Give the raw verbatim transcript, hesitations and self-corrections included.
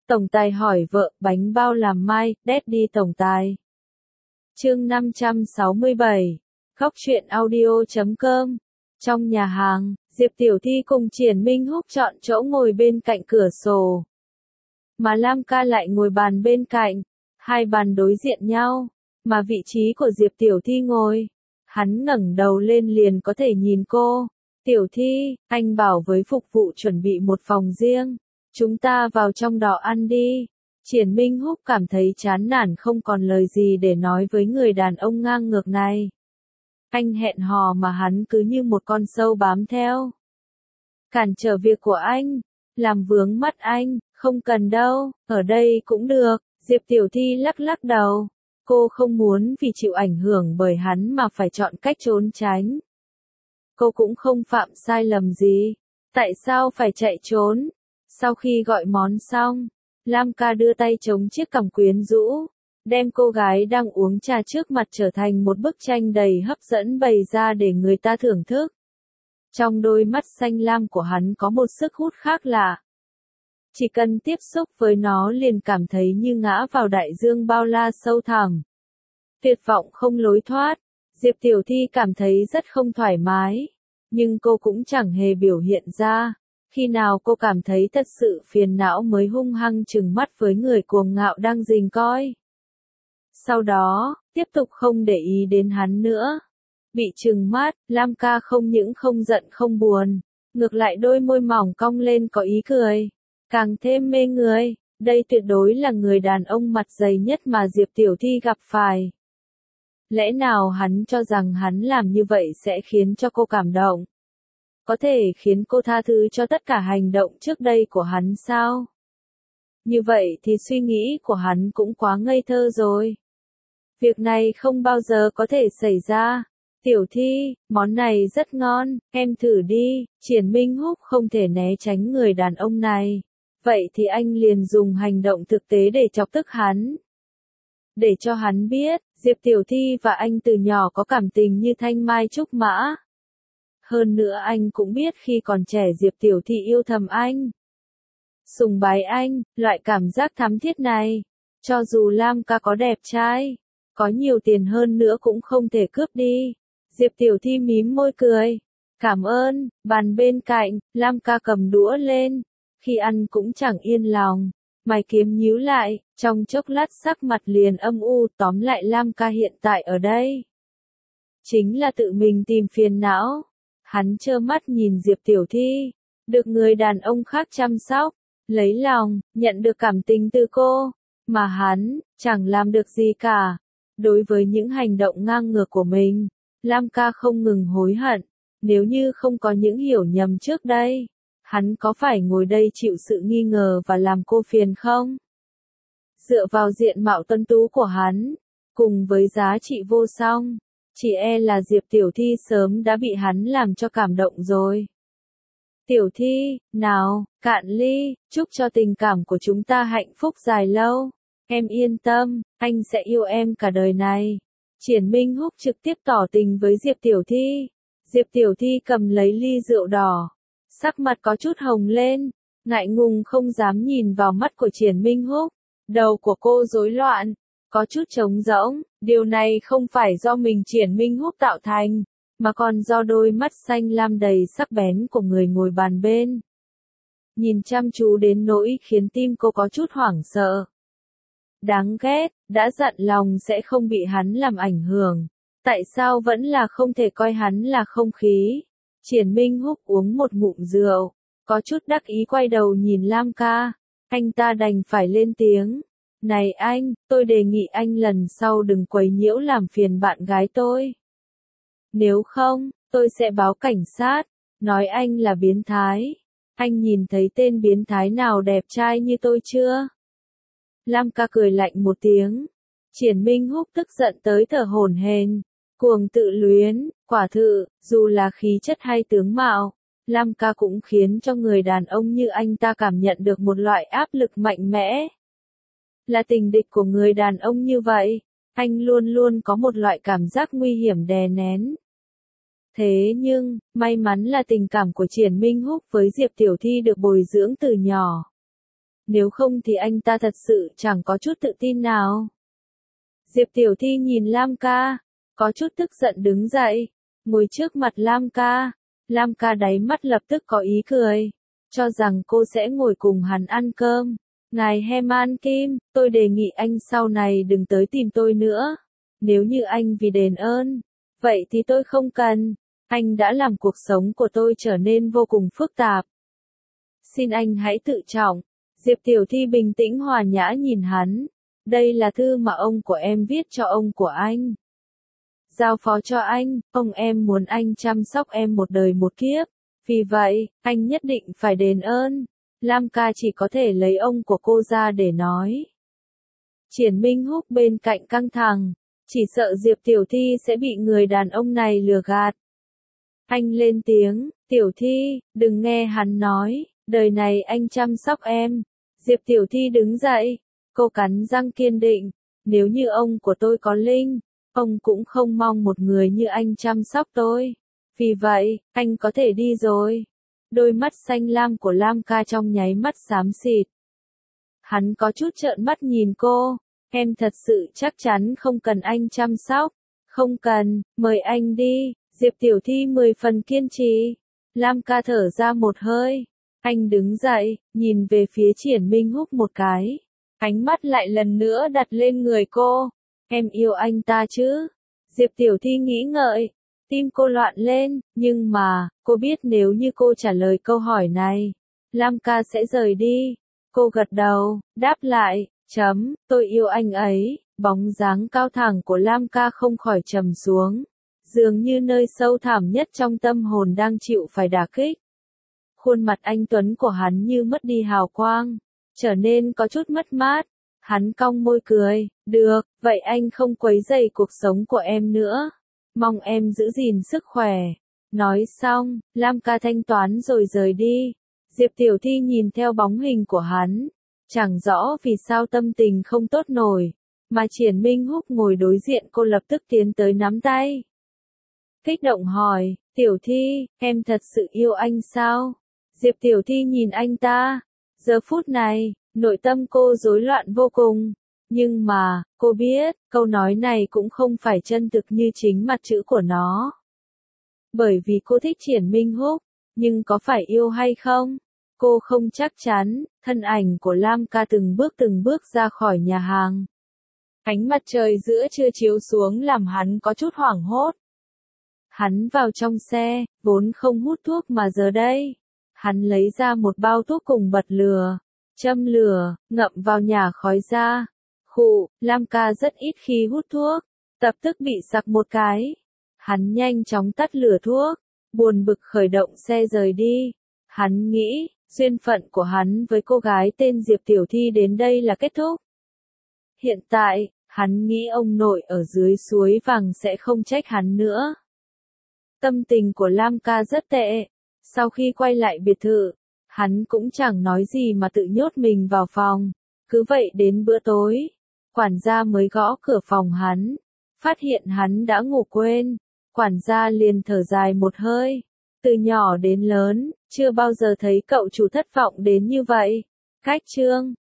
Tổng tài hỏi vợ, bánh bao làm mai, Daddy tổng tài. Chương năm trăm sáu mươi bảy. Khóc chuyện audio chấm com. Trong nhà hàng, Diệp Tiểu Thi cùng Triển Minh Húc chọn chỗ ngồi bên cạnh cửa sổ. Mà Lam Ca lại ngồi bàn bên cạnh, hai bàn đối diện nhau, mà vị trí của Diệp Tiểu Thi ngồi, hắn ngẩng đầu lên liền có thể nhìn cô. Tiểu Thi, anh bảo với phục vụ chuẩn bị một phòng riêng, chúng ta vào trong đó ăn đi. Triển Minh Húc cảm thấy chán nản không còn lời gì để nói với người đàn ông ngang ngược này. Anh hẹn hò mà hắn cứ như một con sâu bám theo. Cản trở việc của anh, làm vướng mắt anh, không cần đâu, ở đây cũng được. Diệp Tiểu Thi lắc lắc đầu. Cô không muốn vì chịu ảnh hưởng bởi hắn mà phải chọn cách trốn tránh. Cô cũng không phạm sai lầm gì. Tại sao phải chạy trốn? Sau khi gọi món xong, Lam Ca đưa tay chống chiếc cằm quyến rũ, đem cô gái đang uống trà trước mặt trở thành một bức tranh đầy hấp dẫn bày ra để người ta thưởng thức. Trong đôi mắt xanh lam của hắn có một sức hút khác lạ. Chỉ cần tiếp xúc với nó liền cảm thấy như ngã vào đại dương bao la sâu thẳm. Tuyệt vọng không lối thoát, Diệp Tiểu Thi cảm thấy rất không thoải mái, nhưng cô cũng chẳng hề biểu hiện ra. Khi nào cô cảm thấy thật sự phiền não mới hung hăng trừng mắt với người cuồng ngạo đang rình coi. Sau đó, tiếp tục không để ý đến hắn nữa. Bị trừng mắt, Lam Ca không những không giận không buồn, ngược lại đôi môi mỏng cong lên có ý cười, càng thêm mê người. Đây tuyệt đối là người đàn ông mặt dày nhất mà Diệp Tiểu Thi gặp phải. Lẽ nào hắn cho rằng hắn làm như vậy sẽ khiến cho cô cảm động? Có thể khiến cô tha thứ cho tất cả hành động trước đây của hắn sao? Như vậy thì suy nghĩ của hắn cũng quá ngây thơ rồi. Việc này không bao giờ có thể xảy ra. Tiểu Thi, món này rất ngon, em thử đi. Triển Minh Húc không thể né tránh người đàn ông này. Vậy thì anh liền dùng hành động thực tế để chọc tức hắn. Để cho hắn biết, Diệp Tiểu Thi và anh từ nhỏ có cảm tình như thanh mai trúc mã. Hơn nữa anh cũng biết khi còn trẻ Diệp Tiểu Thi yêu thầm anh. Sùng bái anh, loại cảm giác thắm thiết này. Cho dù Lam Ca có đẹp trai, có nhiều tiền hơn nữa cũng không thể cướp đi. Diệp Tiểu Thi mím môi cười. Cảm ơn, bàn bên cạnh, Lam Ca cầm đũa lên. Khi ăn cũng chẳng yên lòng. Mày kiếm nhíu lại, trong chốc lát sắc mặt liền âm u. Tóm lại Lam Ca hiện tại ở đây chính là tự mình tìm phiền não. Hắn trơ mắt nhìn Diệp Tiểu Thi được người đàn ông khác chăm sóc, lấy lòng, nhận được cảm tình từ cô, mà hắn chẳng làm được gì cả. Đối với những hành động ngang ngược của mình, Lam Ca không ngừng hối hận. Nếu như không có những hiểu nhầm trước đây, hắn có phải ngồi đây chịu sự nghi ngờ và làm cô phiền không? Dựa vào diện mạo tuấn tú của hắn, cùng với giá trị vô song, chỉ e là Diệp Tiểu Thi sớm đã bị hắn làm cho cảm động rồi. Tiểu Thi, nào, cạn ly, chúc cho tình cảm của chúng ta hạnh phúc dài lâu. Em yên tâm, anh sẽ yêu em cả đời này. Triển Minh Húc trực tiếp tỏ tình với Diệp Tiểu Thi. Diệp Tiểu Thi cầm lấy ly rượu đỏ, sắc mặt có chút hồng lên, ngại ngùng không dám nhìn vào mắt của Triển Minh Húc. Đầu của cô rối loạn, có chút trống rỗng. Điều này không phải do mình Triển Minh Húc tạo thành, mà còn do đôi mắt xanh lam đầy sắc bén của người ngồi bàn bên. Nhìn chăm chú đến nỗi khiến tim cô có chút hoảng sợ. Đáng ghét, đã dặn lòng sẽ không bị hắn làm ảnh hưởng. Tại sao vẫn là không thể coi hắn là không khí? Triển Minh Húc uống một ngụm rượu, có chút đắc ý quay đầu nhìn Lam Ca. Anh ta đành phải lên tiếng. Này anh, tôi đề nghị anh lần sau đừng quấy nhiễu làm phiền bạn gái tôi. Nếu không, tôi sẽ báo cảnh sát, nói anh là biến thái. Anh nhìn thấy tên biến thái nào đẹp trai như tôi chưa? Lam Ca cười lạnh một tiếng. Triển Minh Húc tức giận tới thở hổn hển, cuồng tự luyến, quả thực, dù là khí chất hay tướng mạo, Lam Ca cũng khiến cho người đàn ông như anh ta cảm nhận được một loại áp lực mạnh mẽ. Là tình địch của người đàn ông như vậy, anh luôn luôn có một loại cảm giác nguy hiểm đè nén. Thế nhưng, may mắn là tình cảm của Triển Minh Húc với Diệp Tiểu Thi được bồi dưỡng từ nhỏ. nếu không thì anh ta thật sự chẳng có chút tự tin nào. Diệp Tiểu Thi nhìn Lam ca, có chút tức giận đứng dậy, ngồi trước mặt Lam ca. Lam ca đáy mắt lập tức có ý cười, cho rằng cô sẽ ngồi cùng hắn ăn cơm. Ngài Heman Kim, tôi đề nghị anh sau này đừng tới tìm tôi nữa. Nếu như anh vì đền ơn, vậy thì tôi không cần. Anh đã làm cuộc sống của tôi trở nên vô cùng phức tạp. Xin anh hãy tự trọng. Diệp Tiểu Thi bình tĩnh hòa nhã nhìn hắn. Đây là thư mà ông của em viết cho ông của anh. Giao phó cho anh, ông em muốn anh chăm sóc em một đời một kiếp. Vì vậy, anh nhất định phải đền ơn. Lam ca chỉ có thể lấy ông của cô ra để nói. Triển Minh Húc bên cạnh căng thẳng, chỉ sợ Diệp Tiểu Thi sẽ bị người đàn ông này lừa gạt. Anh lên tiếng, Tiểu Thi, đừng nghe hắn nói, đời này anh chăm sóc em. Diệp Tiểu Thi đứng dậy, cô cắn răng kiên định, nếu như ông của tôi có linh, ông cũng không mong một người như anh chăm sóc tôi. Vì vậy, anh có thể đi rồi. Đôi mắt xanh lam của Lam ca trong nháy mắt xám xịt. Hắn có chút trợn mắt nhìn cô, em thật sự chắc chắn không cần anh chăm sóc. Không cần, mời anh đi. Diệp Tiểu Thi mười phần kiên trì. Lam ca thở ra một hơi. Anh đứng dậy, nhìn về phía Triển Minh Húc một cái. Ánh mắt lại lần nữa đặt lên người cô. Em yêu anh ta chứ? Diệp Tiểu Thi nghĩ ngợi. Tim cô loạn lên, nhưng mà, cô biết nếu như cô trả lời câu hỏi này, Lam ca sẽ rời đi. Cô gật đầu, đáp lại, chấm, tôi yêu anh ấy. Bóng dáng cao thẳng của Lam ca không khỏi trầm xuống. Dường như nơi sâu thẳm nhất trong tâm hồn đang chịu phải đả kích. Khuôn mặt anh tuấn của hắn như mất đi hào quang, trở nên có chút mất mát. Hắn cong môi cười, được, vậy anh không quấy rầy cuộc sống của em nữa. Mong em giữ gìn sức khỏe. Nói xong, Lam ca thanh toán rồi rời đi. Diệp Tiểu Thi nhìn theo bóng hình của hắn, chẳng rõ vì sao tâm tình không tốt nổi, mà Triển Minh Húc ngồi đối diện cô lập tức tiến tới nắm tay. Kích động hỏi, Tiểu Thi, em thật sự yêu anh sao? Diệp Tiểu Thi nhìn anh ta. Giờ phút này, nội tâm cô rối loạn vô cùng. Nhưng mà, cô biết, câu nói này cũng không phải chân thực như chính mặt chữ của nó. Bởi vì cô thích Triển Minh Húc, nhưng có phải yêu hay không? Cô không chắc chắn. Thân ảnh của Lam ca từng bước từng bước ra khỏi nhà hàng. Ánh mặt trời giữa trưa chiếu xuống làm hắn có chút hoảng hốt. Hắn vào trong xe, vốn không hút thuốc mà giờ đây, hắn lấy ra một bao thuốc cùng bật lửa, châm lửa, ngậm vào nhả khói ra. Khụ, Lam ca rất ít khi hút thuốc, lập tức bị sặc một cái. Hắn nhanh chóng tắt lửa thuốc, buồn bực khởi động xe rời đi. Hắn nghĩ, duyên phận của hắn với cô gái tên Diệp Tiểu Thi đến đây là kết thúc. Hiện tại, hắn nghĩ ông nội ở dưới suối vàng sẽ không trách hắn nữa. Tâm tình của Lam ca rất tệ. Sau khi quay lại biệt thự, hắn cũng chẳng nói gì mà tự nhốt mình vào phòng. Cứ vậy đến bữa tối, quản gia mới gõ cửa phòng hắn. Phát hiện hắn đã ngủ quên. Quản gia liền thở dài một hơi. Từ nhỏ đến lớn, chưa bao giờ thấy cậu chủ thất vọng đến như vậy. Cách chương